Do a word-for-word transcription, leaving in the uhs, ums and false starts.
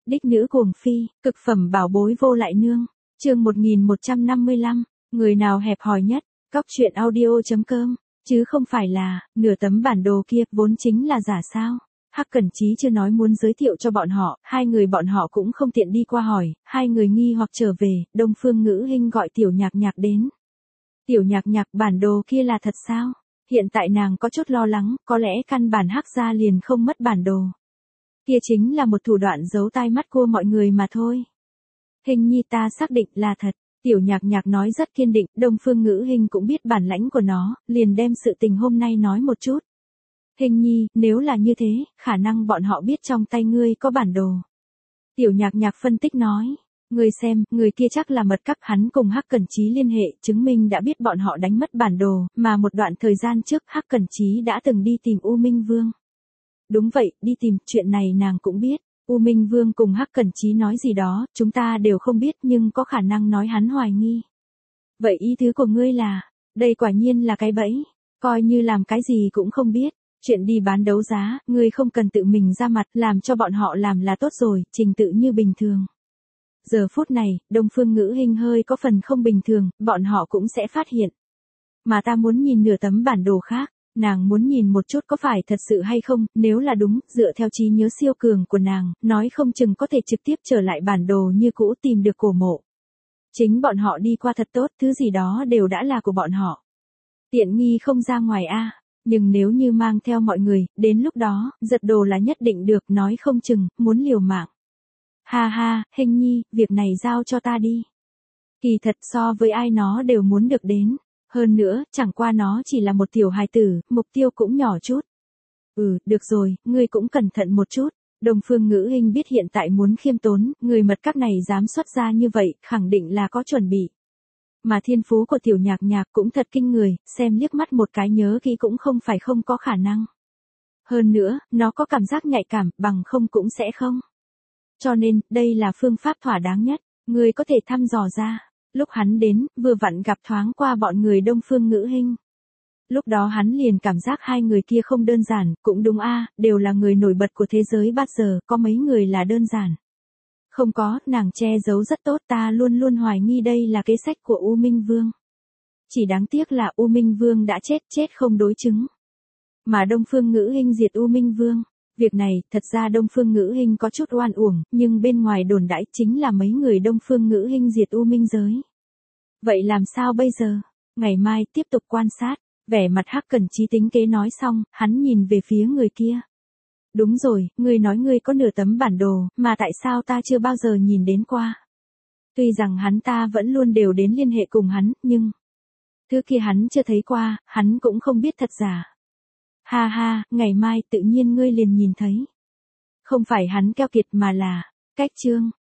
Đích nữ cuồng phi, cực phẩm bảo bối vô lại nương. Chương một nghìn một trăm năm mươi lăm, người nào hẹp hòi nhất? Cóc truyện audio chấm com, chứ không phải là nửa tấm bản đồ kia vốn chính là giả sao? Hắc Cẩn Chí chưa nói muốn giới thiệu cho bọn họ, hai người bọn họ cũng không tiện đi qua hỏi, hai người nghi hoặc trở về, Đông Phương Ngữ Hinh gọi Tiểu Nhạc Nhạc đến. Tiểu Nhạc Nhạc, bản đồ kia là thật sao? Hiện tại nàng có chút lo lắng, có lẽ căn bản Hắc gia liền không mất bản đồ. Kia chính là một thủ đoạn giấu tai mắt của mọi người mà thôi. Hình nhi, ta xác định là thật. Tiểu Nhạc Nhạc nói rất kiên định, Đông Phương Ngữ Hinh cũng biết bản lãnh của nó, liền đem sự tình hôm nay nói một chút. Hình nhi, nếu là như thế, khả năng bọn họ biết trong tay ngươi có bản đồ. Tiểu Nhạc Nhạc phân tích nói, ngươi xem, người kia chắc là mật cấp, hắn cùng Hắc Cẩn Chí liên hệ, chứng minh đã biết bọn họ đánh mất bản đồ, mà một đoạn thời gian trước Hắc Cẩn Chí đã từng đi tìm U Minh Vương. Đúng vậy, đi tìm, chuyện này nàng cũng biết. U Minh Vương cùng Hắc Cẩn Chí nói gì đó, chúng ta đều không biết nhưng có khả năng nói hắn hoài nghi. Vậy ý tứ của ngươi là, đây quả nhiên là cái bẫy, coi như làm cái gì cũng không biết. Chuyện đi bán đấu giá, ngươi không cần tự mình ra mặt, làm cho bọn họ làm là tốt rồi, trình tự như bình thường. Giờ phút này, Đông Phương Ngữ Hinh hơi có phần không bình thường, bọn họ cũng sẽ phát hiện. Mà ta muốn nhìn nửa tấm bản đồ khác. Nàng muốn nhìn một chút có phải thật sự hay không, nếu là đúng, dựa theo trí nhớ siêu cường của nàng, nói không chừng có thể trực tiếp trở lại bản đồ như cũ tìm được cổ mộ. Chính bọn họ đi qua thật tốt, thứ gì đó đều đã là của bọn họ. Tiện nghi không ra ngoài a, nhưng nếu như mang theo mọi người, đến lúc đó, giật đồ là nhất định được, nói không chừng, muốn liều mạng. Ha ha, Hình nhi, việc này giao cho ta đi. Kỳ thật so với ai nó đều muốn được đến. Hơn nữa, chẳng qua nó chỉ là một tiểu hài tử, mục tiêu cũng nhỏ chút. Ừ, được rồi, ngươi cũng cẩn thận một chút. Đông Phương Ngữ Hinh biết hiện tại muốn khiêm tốn, người mật các này dám xuất ra như vậy, khẳng định là có chuẩn bị. Mà thiên phú của Tiểu Nhạc Nhạc cũng thật kinh người, xem liếc mắt một cái nhớ kỹ cũng không phải không có khả năng. Hơn nữa, nó có cảm giác nhạy cảm, bằng không cũng sẽ không. Cho nên, đây là phương pháp thỏa đáng nhất, ngươi có thể thăm dò ra. Lúc hắn đến, vừa vặn gặp thoáng qua bọn người Đông Phương Ngữ Hinh. Lúc đó hắn liền cảm giác hai người kia không đơn giản, cũng đúng a, đều là người nổi bật của thế giới bát giờ, có mấy người là đơn giản. Không có, nàng che giấu rất tốt, ta luôn luôn hoài nghi đây là kế sách của U Minh Vương. Chỉ đáng tiếc là U Minh Vương đã chết, chết không đối chứng. Mà Đông Phương Ngữ Hinh diệt U Minh Vương. Việc này, thật ra Đông Phương Ngữ Hinh có chút oan uổng, nhưng bên ngoài đồn đãi chính là mấy người Đông Phương Ngữ Hinh diệt U Minh giới. Vậy làm sao bây giờ? Ngày mai tiếp tục quan sát, vẻ mặt Hắc Cẩn Chí tính kế nói xong, hắn nhìn về phía người kia. Đúng rồi, ngươi nói ngươi có nửa tấm bản đồ, mà tại sao ta chưa bao giờ nhìn đến qua? Tuy rằng hắn ta vẫn luôn đều đến liên hệ cùng hắn, nhưng thứ kia hắn chưa thấy qua, hắn cũng không biết thật giả. Ha ha, ngày mai tự nhiên ngươi liền nhìn thấy. Không phải hắn keo kiệt mà là, cách chương.